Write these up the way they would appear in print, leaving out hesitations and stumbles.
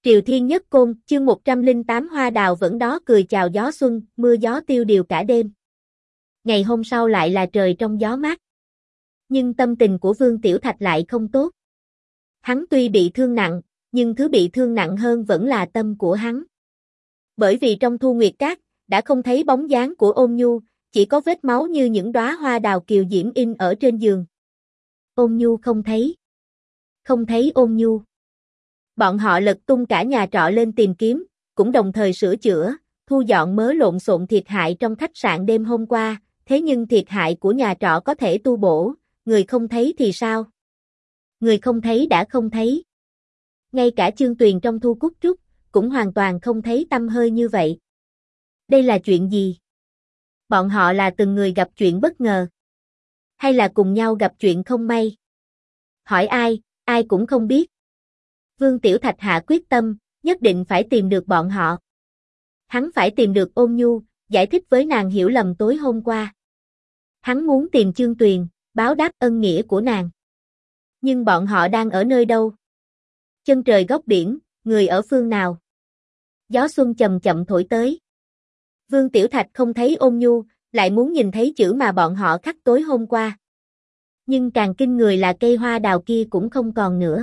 Triều Thiên Nhất Côn, chương 108 hoa đào vẫn đó cười chào gió xuân, mưa gió tiêu điều cả đêm. Ngày hôm sau lại là trời trong gió mát. Nhưng tâm tình của Vương Tiểu Thạch lại không tốt. Hắn tuy bị thương nặng, nhưng thứ bị thương nặng hơn vẫn là tâm của hắn. Bởi vì trong Thu Nguyệt Các, đã không thấy bóng dáng của Ôn Nhu, chỉ có vết máu như những đóa hoa đào kiều diễm in ở trên giường. Ôn Nhu không thấy. Không thấy Ôn Nhu. Bọn họ lật tung cả nhà trọ lên tìm kiếm, cũng đồng thời sửa chữa, thu dọn mớ lộn xộn thiệt hại trong khách sạn đêm hôm qua, thế nhưng thiệt hại của nhà trọ có thể tu bổ, người không thấy thì sao? Người không thấy đã không thấy. Ngay cả Chương Tuyền trong Thu Cúc Trúc, cũng hoàn toàn không thấy tăm hơi như vậy. Đây là chuyện gì? Bọn họ là từng người gặp chuyện bất ngờ? Hay là cùng nhau gặp chuyện không may? Hỏi ai, ai cũng không biết. Vương Tiểu Thạch hạ quyết tâm, nhất định phải tìm được bọn họ. Hắn phải tìm được Ôn Nhu, giải thích với nàng hiểu lầm tối hôm qua. Hắn muốn tìm Chương Tuyền, báo đáp ân nghĩa của nàng. Nhưng bọn họ đang ở nơi đâu? Chân trời góc biển, người ở phương nào? Gió xuân chậm chậm thổi tới. Vương Tiểu Thạch không thấy Ôn Nhu, lại muốn nhìn thấy chữ mà bọn họ khắc tối hôm qua. Nhưng càng kinh người là cây hoa đào kia cũng không còn nữa.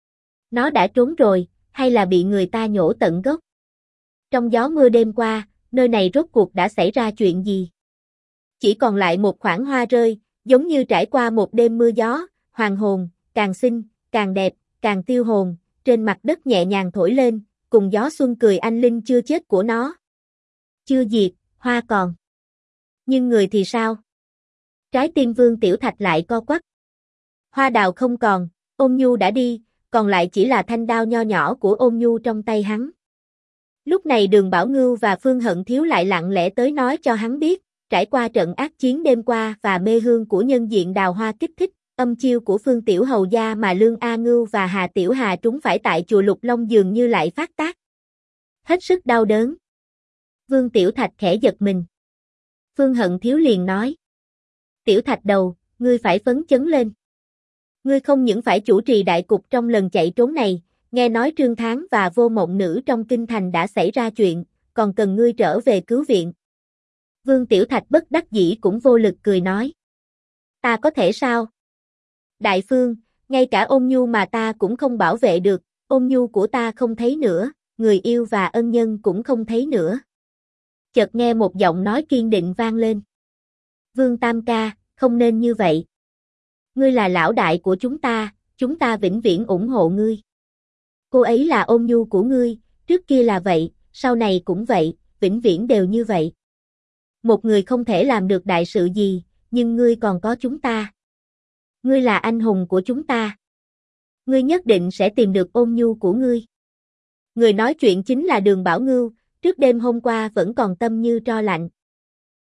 Nó đã trốn rồi, hay là bị người ta nhổ tận gốc? Trong gió mưa đêm qua, nơi này rốt cuộc đã xảy ra chuyện gì? Chỉ còn lại một khoảng hoa rơi, giống như trải qua một đêm mưa gió, hoàng hồn, càng xinh, càng đẹp, càng tiêu hồn, trên mặt đất nhẹ nhàng thổi lên, cùng gió xuân cười anh linh chưa chết của nó. Chưa diệt, hoa còn. Nhưng người thì sao? Trái tim Vương Tiểu Thạch lại co quắp. Hoa đào không còn, Ôn Nhu đã đi, còn lại chỉ là thanh đao nho nhỏ của Ôn Nhu trong tay hắn. Lúc này Đường Bảo Ngưu và Phương Hận Thiếu lại lặng lẽ tới nói cho hắn biết, trải qua trận ác chiến đêm qua và mê hương của nhân diện đào hoa kích thích, âm chiêu của Phương Tiểu Hầu gia mà Lương A Ngưu và Hà Tiểu Hà trúng phải tại chùa Lục Long dường như lại phát tác. Hết sức đau đớn. Vương Tiểu Thạch khẽ giật mình. Phương Hận Thiếu liền nói. Tiểu Thạch đầu, ngươi phải phấn chấn lên. Ngươi không những phải chủ trì đại cục trong lần chạy trốn này, nghe nói Trương Thắng và Vô Mộng Nữ trong kinh thành đã xảy ra chuyện, còn cần ngươi trở về cứu viện. Vương Tiểu Thạch bất đắc dĩ cũng vô lực cười nói. Ta có thể sao? Đại Phương, ngay cả Ôn Nhu mà ta cũng không bảo vệ được, Ôn Nhu của ta không thấy nữa, người yêu và ân nhân cũng không thấy nữa. Chợt nghe một giọng nói kiên định vang lên. Vương Tam ca, không nên như vậy. Ngươi là lão đại của chúng ta vĩnh viễn ủng hộ ngươi. Cô ấy là Ôn Nhu của ngươi, trước kia là vậy, sau này cũng vậy, vĩnh viễn đều như vậy. Một người không thể làm được đại sự gì, nhưng ngươi còn có chúng ta. Ngươi là anh hùng của chúng ta. Ngươi nhất định sẽ tìm được Ôn Nhu của ngươi. Người nói chuyện chính là Đường Bảo Ngưu, trước đêm hôm qua vẫn còn tâm như tro lạnh.